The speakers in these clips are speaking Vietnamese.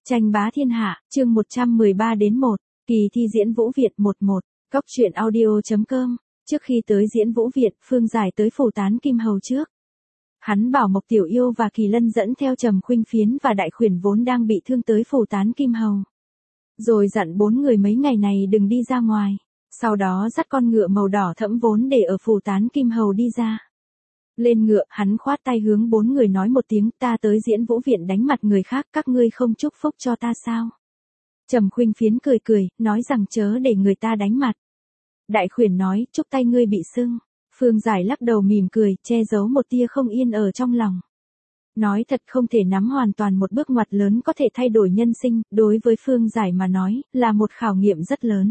Tranh bá thiên hạ, chương 113 đến 1, kỳ thi diễn Vũ Việt 11, Cóc truyện audio.com. Trước khi tới diễn Vũ Việt, Phương Giải tới phủ Tán Kim Hầu trước. Hắn bảo Mộc Tiểu Yêu và Kỳ Lân dẫn theo Trầm Khuynh Phiến và Đại Khuyển vốn đang bị thương tới phủ Tán Kim Hầu. Rồi dặn 4 người mấy ngày này đừng đi ra ngoài. Sau đó dắt con ngựa màu đỏ thẫm vốn để ở phủ Tán Kim Hầu đi ra. Lên ngựa, hắn khoát tay hướng 4 người nói một tiếng, ta tới diễn Vũ Viện đánh mặt người khác, các ngươi không chúc phúc cho ta sao? Trầm Khuynh Phiến cười cười, nói rằng chớ để người ta đánh mặt. Đại Khuyển nói, chúc tay ngươi bị sưng. Phương Giải lắc đầu mỉm cười, che giấu một tia không yên ở trong lòng. Nói thật không thể nắm hoàn toàn một bước ngoặt lớn có thể thay đổi nhân sinh, đối với Phương Giải mà nói, là một khảo nghiệm rất lớn.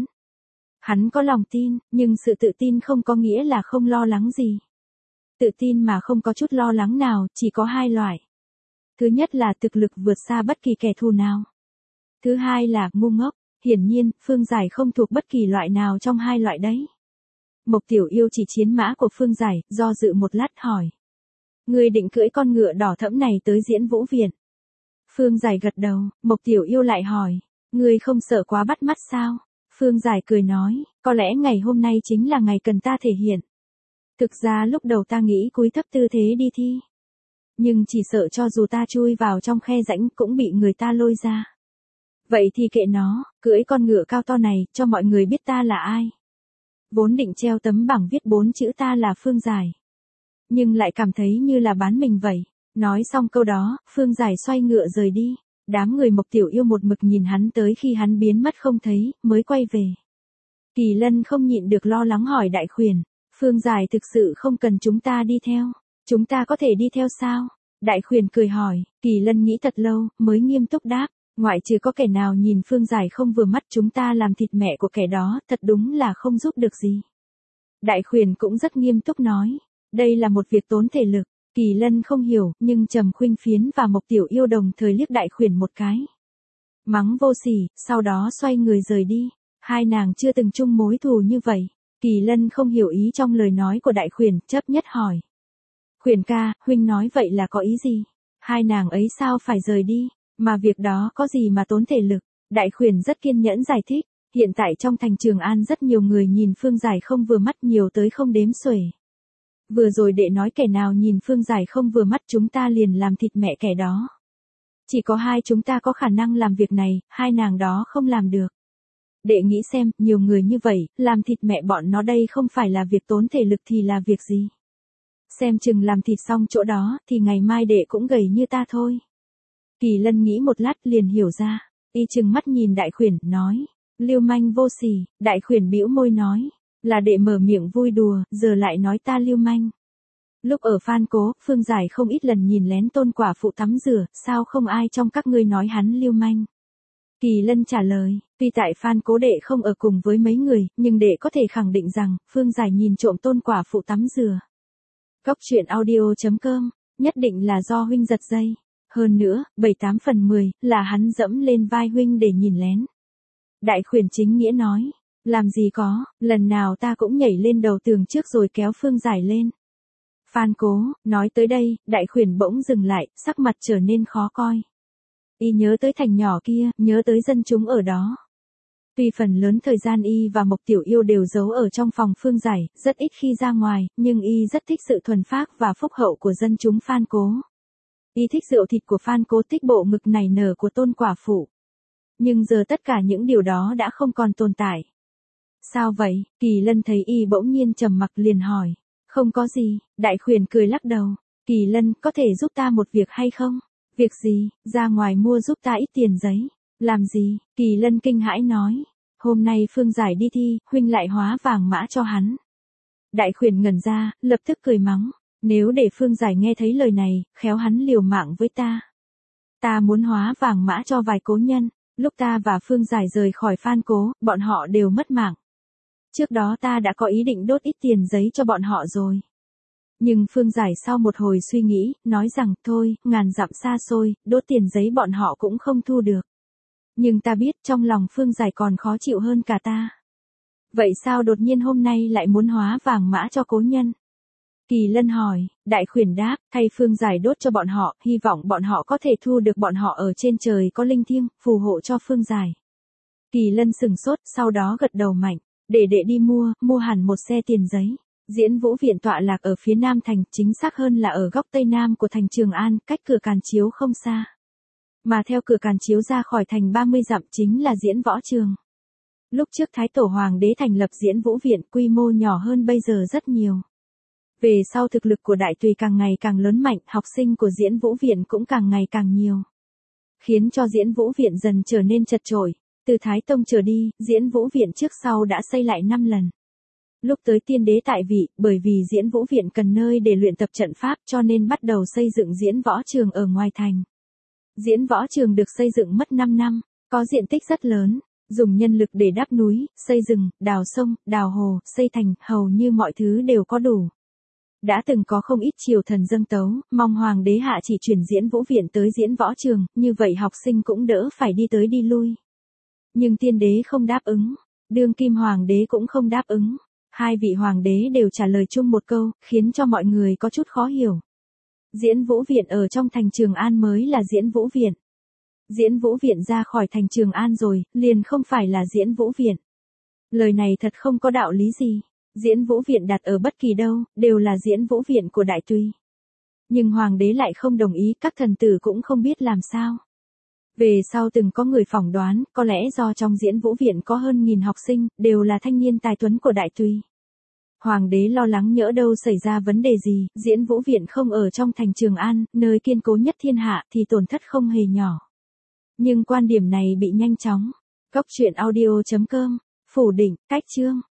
Hắn có lòng tin, nhưng sự tự tin không có nghĩa là không lo lắng gì. Tự tin mà không có chút lo lắng nào, chỉ có hai loại. Thứ nhất là thực lực vượt xa bất kỳ kẻ thù nào. Thứ hai là ngu ngốc, hiển nhiên, Phương Giải không thuộc bất kỳ loại nào trong hai loại đấy. Mộc Tiểu Yêu chỉ chiến mã của Phương Giải, do dự một lát hỏi. Ngươi định cưỡi con ngựa đỏ thẫm này tới diễn Vũ Viện. Phương Giải gật đầu, Mộc Tiểu Yêu lại hỏi. Ngươi không sợ quá bắt mắt sao? Phương Giải cười nói, có lẽ ngày hôm nay chính là ngày cần ta thể hiện. Thực ra lúc đầu ta nghĩ cúi thấp tư thế đi thi. Nhưng chỉ sợ cho dù ta chui vào trong khe rãnh cũng bị người ta lôi ra. Vậy thì kệ nó, cưỡi con ngựa cao to này, cho mọi người biết ta là ai. Vốn định treo tấm bảng viết 4 chữ ta là Phương Giải. Nhưng lại cảm thấy như là bán mình vậy. Nói xong câu đó, Phương Giải xoay ngựa rời đi. Đám người Mộc Tiểu Yêu một mực nhìn hắn tới khi hắn biến mất không thấy, mới quay về. Kỳ Lân không nhịn được lo lắng hỏi Đại Khuyển. Phương Giải thực sự không cần chúng ta đi theo. Chúng ta có thể đi theo sao? Đại Khuyển cười hỏi, Kỳ Lân nghĩ thật lâu, mới nghiêm túc đáp. Ngoại trừ có kẻ nào nhìn Phương Giải không vừa mắt chúng ta làm thịt mẹ của kẻ đó, thật đúng là không giúp được gì. Đại Khuyển cũng rất nghiêm túc nói. Đây là một việc tốn thể lực. Kỳ Lân không hiểu, nhưng Trầm Khuynh Phiến và Mộc Tiểu Yêu đồng thời liếc Đại Khuyển một cái. Mắng vô sỉ, sau đó xoay người rời đi. Hai nàng chưa từng chung mối thù như vậy. Kỳ Lân không hiểu ý trong lời nói của Đại Khuyển, chấp nhất hỏi. Khuyển ca, huynh nói vậy là có ý gì? Hai nàng ấy sao phải rời đi? Mà việc đó có gì mà tốn thể lực? Đại Khuyển rất kiên nhẫn giải thích. Hiện tại trong thành Trường An rất nhiều người nhìn Phương Giải không vừa mắt nhiều tới không đếm xuể. Vừa rồi đệ nói kẻ nào nhìn Phương Giải không vừa mắt chúng ta liền làm thịt mẹ kẻ đó. Chỉ có hai chúng ta có khả năng làm việc này, hai nàng đó không làm được. Đệ nghĩ xem, nhiều người như vậy, làm thịt mẹ bọn nó đây không phải là việc tốn thể lực thì là việc gì. Xem chừng làm thịt xong chỗ đó, thì ngày mai đệ cũng gầy như ta thôi. Kỳ Lân nghĩ một lát liền hiểu ra, y chừng mắt nhìn Đại Khuyển, nói. Lưu manh vô sỉ, Đại Khuyển bĩu môi nói. Là đệ mở miệng vui đùa, giờ lại nói ta lưu manh. Lúc ở Phan Cố, Phương Giải không ít lần nhìn lén Tôn quả phụ tắm rửa, sao không ai trong các ngươi nói hắn lưu manh. Kỳ Lân trả lời, tuy tại Phan Cố đệ không ở cùng với mấy người, nhưng đệ có thể khẳng định rằng, Phương Giải nhìn trộm Tôn quả phụ tắm rửa. Cóc truyện audio.com, nhất định là do huynh giật dây. Hơn nữa, 7-8 phần 10, là hắn dẫm lên vai huynh để nhìn lén. Đại Khuyển chính nghĩa nói. Làm gì có, lần nào ta cũng nhảy lên đầu tường trước rồi kéo Phương Giải lên. Phan Cố, nói tới đây, Đại Khuyển bỗng dừng lại, sắc mặt trở nên khó coi. Y nhớ tới thành nhỏ kia, nhớ tới dân chúng ở đó. Tuy phần lớn thời gian Y và Mộc Tiểu Yêu đều giấu ở trong phòng Phương Giải, rất ít khi ra ngoài, nhưng Y rất thích sự thuần phác và phúc hậu của dân chúng Phan Cố. Y thích rượu thịt của Phan Cố, thích bộ ngực nảy nở của Tôn quả phụ. Nhưng giờ tất cả những điều đó đã không còn tồn tại. Sao vậy? Kỳ Lân thấy Y bỗng nhiên trầm mặc liền hỏi. Không có gì, Đại Khuyển cười lắc đầu. Kỳ Lân, có thể giúp ta một việc hay không? Việc gì? Ra ngoài mua giúp ta ít tiền giấy. Làm gì? Kỳ Lân kinh hãi nói. Hôm nay Phương Giải đi thi, huynh lại hóa vàng mã cho hắn. Đại Khuyển ngẩn ra, lập tức cười mắng. Nếu để Phương Giải nghe thấy lời này, khéo hắn liều mạng với ta. Ta muốn hóa vàng mã cho vài cố nhân. Lúc ta và Phương Giải rời khỏi Phan Cố, bọn họ đều mất mạng. Trước đó ta đã có ý định đốt ít tiền giấy cho bọn họ rồi. Nhưng Phương Giải sau một hồi suy nghĩ, nói rằng thôi, ngàn dặm xa xôi, đốt tiền giấy bọn họ cũng không thu được. Nhưng ta biết trong lòng Phương Giải còn khó chịu hơn cả ta. Vậy sao đột nhiên hôm nay lại muốn hóa vàng mã cho cố nhân? Kỳ Lân hỏi, Đại Khuyển đáp, thay Phương Giải đốt cho bọn họ, hy vọng bọn họ có thể thu được bọn họ ở trên trời có linh thiêng, phù hộ cho Phương Giải. Kỳ Lân sừng sốt, sau đó gật đầu mạnh, để đệ đi mua hẳn một xe tiền giấy. Diễn Vũ Viện tọa lạc ở phía nam thành, chính xác hơn là ở góc tây nam của thành Trường An, cách cửa Càn Chiếu không xa. Mà theo cửa Càn Chiếu ra khỏi thành 30 dặm chính là Diễn Võ Trường. Lúc trước Thái Tổ Hoàng đế thành lập Diễn Vũ Viện, quy mô nhỏ hơn bây giờ rất nhiều. Về sau thực lực của Đại Tùy càng ngày càng lớn mạnh, học sinh của Diễn Vũ Viện cũng càng ngày càng nhiều. Khiến cho Diễn Vũ Viện dần trở nên chật chội. Từ Thái Tông trở đi, Diễn Vũ Viện trước sau đã xây lại 5 lần. Lúc tới tiên đế tại vị, bởi vì Diễn Vũ Viện cần nơi để luyện tập trận pháp cho nên bắt đầu xây dựng Diễn Võ Trường ở ngoài thành. Diễn Võ Trường được xây dựng mất 5 năm, có diện tích rất lớn, dùng nhân lực để đắp núi, xây rừng, đào sông, đào hồ, xây thành, hầu như mọi thứ đều có đủ. Đã từng có không ít triều thần dâng tấu, mong Hoàng đế hạ chỉ chuyển Diễn Vũ Viện tới Diễn Võ Trường, như vậy học sinh cũng đỡ phải đi tới đi lui. Nhưng tiên đế không đáp ứng, đương kim hoàng đế cũng không đáp ứng. Hai vị hoàng đế đều trả lời chung một câu, khiến cho mọi người có chút khó hiểu. Diễn Vũ Viện ở trong thành Trường An mới là Diễn Vũ Viện. Diễn Vũ Viện ra khỏi thành Trường An rồi, liền không phải là Diễn Vũ Viện. Lời này thật không có đạo lý gì. Diễn Vũ Viện đặt ở bất kỳ đâu, đều là Diễn Vũ Viện của Đại Tùy. Nhưng hoàng đế lại không đồng ý, các thần tử cũng không biết làm sao. Về sau từng có người phỏng đoán, có lẽ do trong Diễn Vũ Viện có hơn 1000 học sinh, đều là thanh niên tài tuấn của Đại Tùy. Hoàng đế lo lắng nhỡ đâu xảy ra vấn đề gì, Diễn Vũ Viện không ở trong thành Trường An, nơi kiên cố nhất thiên hạ, thì tổn thất không hề nhỏ. Nhưng quan điểm này bị nhanh chóng. Góc truyện audio.com phủ định, cách chương.